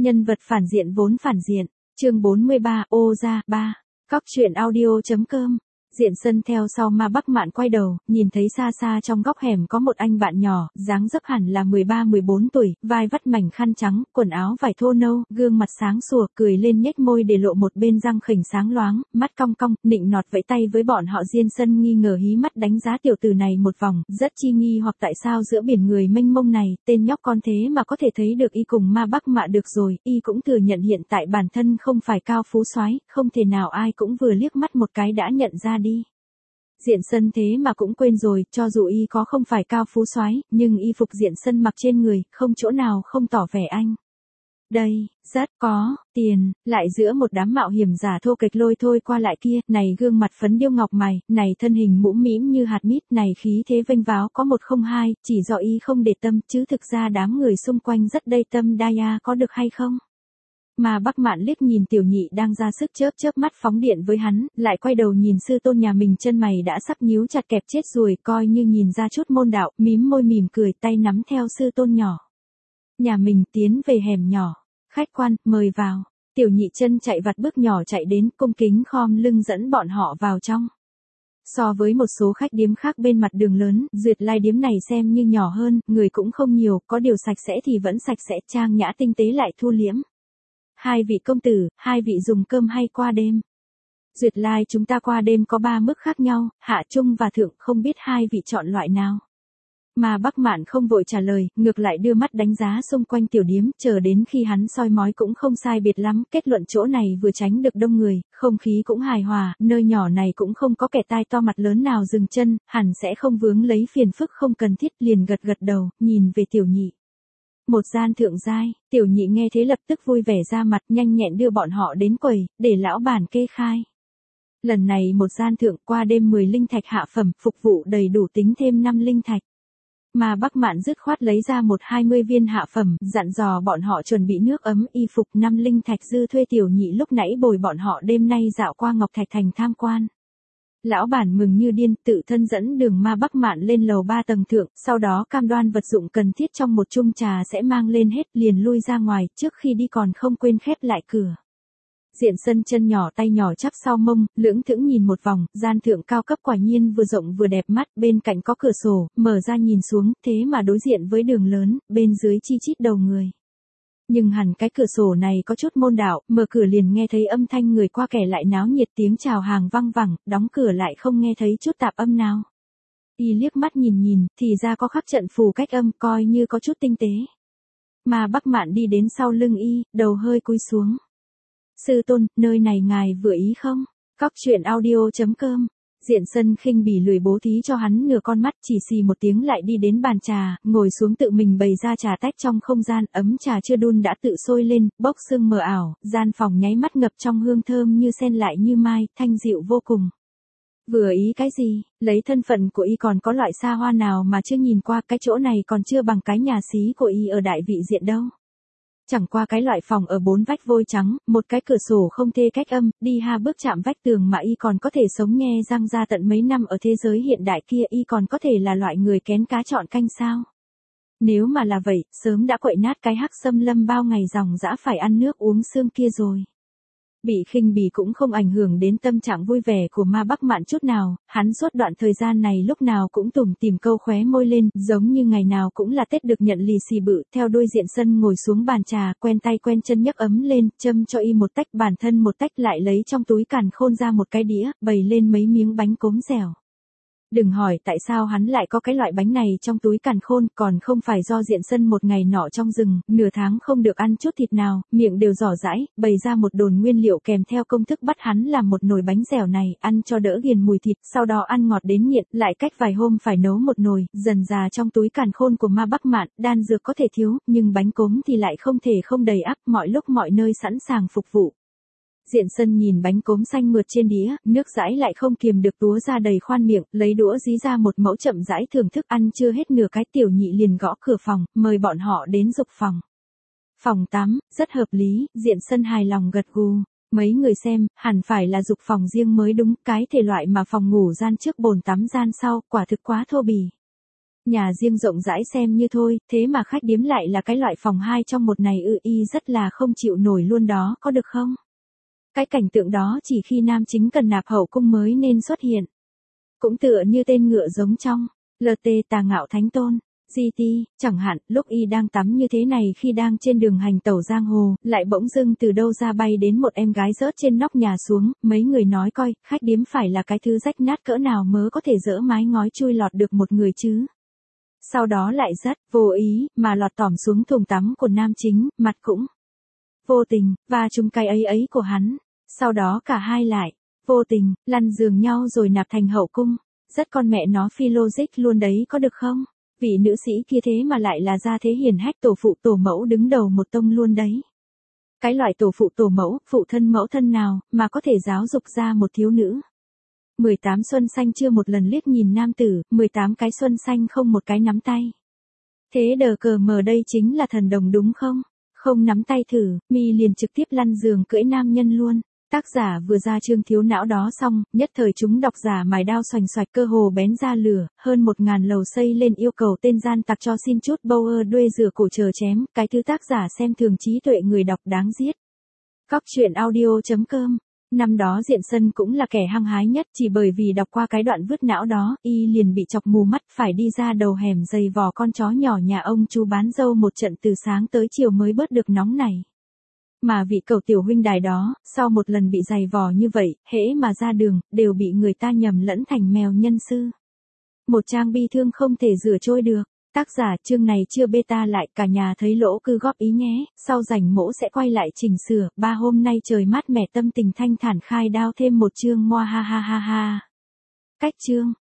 Nhân vật phản diện vốn phản diện. Chương 43, ô ra, 3. Cóc truyện audio.com. Diện Sân theo sau Ma Bắc Mạn quay đầu, nhìn thấy xa xa trong góc hẻm có một anh bạn nhỏ, dáng dấp hẳn là 13-14 tuổi, vai vắt mảnh khăn trắng, quần áo vải thô nâu, gương mặt sáng sủa, cười lên nhếch môi để lộ một bên răng khểnh sáng loáng, mắt cong cong, nịnh nọt vẫy tay với bọn họ. Diện Sân nghi ngờ hí mắt đánh giá tiểu tử này một vòng, rất chi nghi hoặc tại sao giữa biển người mênh mông này, tên nhóc con thế mà có thể thấy được y cùng Ma Bắc Mạn được rồi, y cũng thừa nhận hiện tại bản thân không phải cao phú soái, không thể nào ai cũng vừa liếc mắt một cái đã nhận ra đi. Diện Sân thế mà cũng quên rồi, cho dù y có không phải cao phú soái, nhưng y phục Diện Sân mặc trên người, không chỗ nào không tỏ vẻ anh. Đây, rất có tiền, lại giữa một đám mạo hiểm giả thô kệch lôi thôi qua lại kia, này gương mặt phấn điêu ngọc mày, này thân hình mũm mĩm như hạt mít, này khí thế vênh váo có một không hai, chỉ do y không để tâm, chứ thực ra đám người xung quanh rất đầy tâm đa có được hay không? Mà Bắc Mạn liếc nhìn Tiểu Nhị đang ra sức chớp chớp mắt phóng điện với hắn, lại quay đầu nhìn sư tôn nhà mình, chân mày đã sắp nhíu chặt kẹp chết ruồi, coi như nhìn ra chút môn đạo, mím môi mỉm cười, tay nắm theo sư tôn nhỏ. Nhà mình tiến về hẻm nhỏ, khách quan, mời vào. Tiểu Nhị chân chạy vặt bước nhỏ chạy đến, cung kính khom lưng dẫn bọn họ vào trong. So với một số khách điếm khác bên mặt đường lớn, Duyệt Lai điếm này xem như nhỏ hơn, người cũng không nhiều, có điều sạch sẽ thì vẫn sạch sẽ, trang nhã tinh tế lại thu liễm. Hai vị công tử, hai vị dùng cơm hay qua đêm? Duyệt Lai chúng ta qua đêm có 3 mức khác nhau, hạ trung và thượng, không biết hai vị chọn loại nào. Mà Bắc Mạn không vội trả lời, ngược lại đưa mắt đánh giá xung quanh tiểu điếm, chờ đến khi hắn soi mói cũng không sai biệt lắm, kết luận chỗ này vừa tránh được đông người, không khí cũng hài hòa, nơi nhỏ này cũng không có kẻ tai to mặt lớn nào dừng chân, hẳn sẽ không vướng lấy phiền phức không cần thiết, liền gật gật đầu, nhìn về Tiểu Nhị. Một gian thượng giai, Tiểu Nhị nghe thế lập tức vui vẻ ra mặt, nhanh nhẹn đưa bọn họ đến quầy, để lão bản kê khai. Lần này một gian thượng, qua đêm 10 linh thạch hạ phẩm, phục vụ đầy đủ tính thêm 5 linh thạch. Mà Bắc Mạn dứt khoát lấy ra 20 viên hạ phẩm, dặn dò bọn họ chuẩn bị nước ấm, y phục, 5 linh thạch dư thuê Tiểu Nhị lúc nãy bồi bọn họ đêm nay dạo qua Ngọc Thạch Thành tham quan. Lão bản mừng như điên, tự thân dẫn đường Ma Bắc Mạn lên lầu 3 tầng thượng, sau đó cam đoan vật dụng cần thiết trong một chung trà sẽ mang lên hết, liền lui ra ngoài, trước khi đi còn không quên khép lại cửa. Diện Sân chân nhỏ tay nhỏ chắp sau mông, lưỡng thững nhìn một vòng, gian thượng cao cấp quả nhiên vừa rộng vừa đẹp mắt, bên cạnh có cửa sổ, mở ra nhìn xuống, thế mà đối diện với đường lớn, bên dưới chi chít đầu người. Nhưng hẳn cái cửa sổ này có chút môn đạo, mở cửa liền nghe thấy âm thanh người qua kẻ lại náo nhiệt, tiếng chào hàng vang vẳng, đóng cửa lại không nghe thấy chút tạp âm nào. Y liếc mắt nhìn, thì ra có khắc trận phù cách âm, coi như có chút tinh tế. Mà Bắc Mạn đi đến sau lưng y, đầu hơi cúi xuống. Sư tôn, nơi này ngài vừa ý không? Cóc truyện audio.com. Diện Sân khinh bỉ lười bố thí cho hắn nửa con mắt, chỉ xì một tiếng lại đi đến bàn trà, ngồi xuống tự mình bày ra trà tách trong không gian, ấm trà chưa đun đã tự sôi lên, bốc sương mờ ảo, gian phòng nháy mắt ngập trong hương thơm như sen lại như mai, thanh dịu vô cùng. Vừa ý cái gì, lấy thân phận của y còn có loại xa hoa nào mà chưa nhìn qua, cái chỗ này còn chưa bằng cái nhà xí của y ở Đại Vị Diện đâu. Chẳng qua cái loại phòng ở 4 vách vôi trắng, một cái cửa sổ không thê cách âm, đi ha bước chạm vách tường mà y còn có thể sống nghe răng ra tận mấy năm ở thế giới hiện đại kia, y còn có thể là loại người kén cá chọn canh sao? Nếu mà là vậy, sớm đã quậy nát cái hắc xâm lâm bao ngày dòng dã phải ăn nước uống xương kia rồi. Bị khinh bỉ cũng không ảnh hưởng đến tâm trạng vui vẻ của Ma Bắc Mạn chút nào, hắn suốt đoạn thời gian này lúc nào cũng tủm tỉm câu khóe môi lên, giống như ngày nào cũng là Tết được nhận lì xì bự, theo đôi Diện Sân ngồi xuống bàn trà, quen tay quen chân nhấc ấm lên, châm cho y một tách, bản thân một tách, lại lấy trong túi càn khôn ra một cái đĩa, bày lên mấy miếng bánh cốm dẻo. Đừng hỏi tại sao hắn lại có cái loại bánh này trong túi càn khôn, còn không phải do Diện Sân một ngày nọ trong rừng, nửa tháng không được ăn chút thịt nào, miệng đều rỏ rãi, bày ra một đồn nguyên liệu kèm theo công thức bắt hắn làm một nồi bánh dẻo này, ăn cho đỡ ghiền mùi thịt, sau đó ăn ngọt đến nghiện, lại cách vài hôm phải nấu một nồi, dần dà trong túi càn khôn của Ma Bắc Mạn, đan dược có thể thiếu, nhưng bánh cốm thì lại không thể không đầy ắp, mọi lúc mọi nơi sẵn sàng phục vụ. Diện Sân nhìn bánh cốm xanh mượt trên đĩa, nước dãi lại không kiềm được túa ra đầy khoan miệng, lấy đũa dí ra một mẫu chậm rãi thưởng thức, ăn chưa hết nửa cái, Tiểu Nhị liền gõ cửa phòng, mời bọn họ đến dục phòng. Phòng tắm, rất hợp lý, Diện Sân hài lòng gật gù. Mấy người xem, hẳn phải là dục phòng riêng mới đúng, cái thể loại mà phòng ngủ gian trước bồn tắm gian sau, quả thực quá thô bỉ. Nhà riêng rộng rãi xem như thôi, thế mà khách điếm lại là cái loại phòng 2 trong một này y rất là không chịu nổi luôn đó, có được không? Cái cảnh tượng đó chỉ khi nam chính cần nạp hậu cung mới nên xuất hiện. Cũng tựa như tên ngựa giống trong LT Tà Ngạo Thánh Tôn, GT, chẳng hạn, lúc y đang tắm như thế này khi đang trên đường hành tẩu giang hồ, lại bỗng dưng từ đâu ra bay đến một em gái rớt trên nóc nhà xuống, mấy người nói coi, khách điếm phải là cái thứ rách nát cỡ nào mớ có thể dỡ mái ngói chui lọt được một người chứ. Sau đó lại rất vô ý mà lọt tỏm xuống thùng tắm của nam chính, mặt cũng vô tình và trúng cái ấy của hắn. Sau đó cả hai lại vô tình lăn giường nhau rồi nạp thành hậu cung. Rất con mẹ nó phi logic luôn đấy, có được không? Vị nữ sĩ kia thế mà lại là gia thế hiển hách, tổ phụ tổ mẫu đứng đầu một tông luôn đấy. Cái loại tổ phụ tổ phụ thân mẫu thân nào mà có thể giáo dục ra một thiếu nữ. 18 xuân xanh chưa một lần liếc nhìn nam tử, 18 cái xuân xanh không một cái nắm tay. Thế đờ cờ mờ đây chính là thần đồng đúng không? Không nắm tay thử, mi liền trực tiếp lăn giường cưỡi nam nhân luôn. Tác giả vừa ra chương thiếu não đó xong, nhất thời chúng độc giả mài đao xoành xoạch, cơ hồ bén ra lửa, hơn 1000 lầu xây lên yêu cầu tên gian tặc cho xin chút Bower đuê rửa cổ chờ chém, cái thứ tác giả xem thường trí tuệ người đọc đáng giết. Cóc truyện audio.com. Năm đó Diện Sân cũng là kẻ hăng hái nhất, chỉ bởi vì đọc qua cái đoạn vứt não đó, y liền bị chọc mù mắt, phải đi ra đầu hẻm giày vò con chó nhỏ nhà ông chú bán dâu một trận từ sáng tới chiều mới bớt được nóng này. Mà vị cậu tiểu huynh đài đó, sau một lần bị giày vò như vậy, hễ mà ra đường, đều bị người ta nhầm lẫn thành mèo nhân sư. Một trang bi thương không thể rửa trôi được. Tác giả chương này chưa beta lại, cả nhà thấy lỗ cứ góp ý nhé, sau rảnh mỗ sẽ quay lại chỉnh sửa, ba hôm nay trời mát mẻ tâm tình thanh thản khai đao thêm một chương moa ha ha ha ha. Cách chương.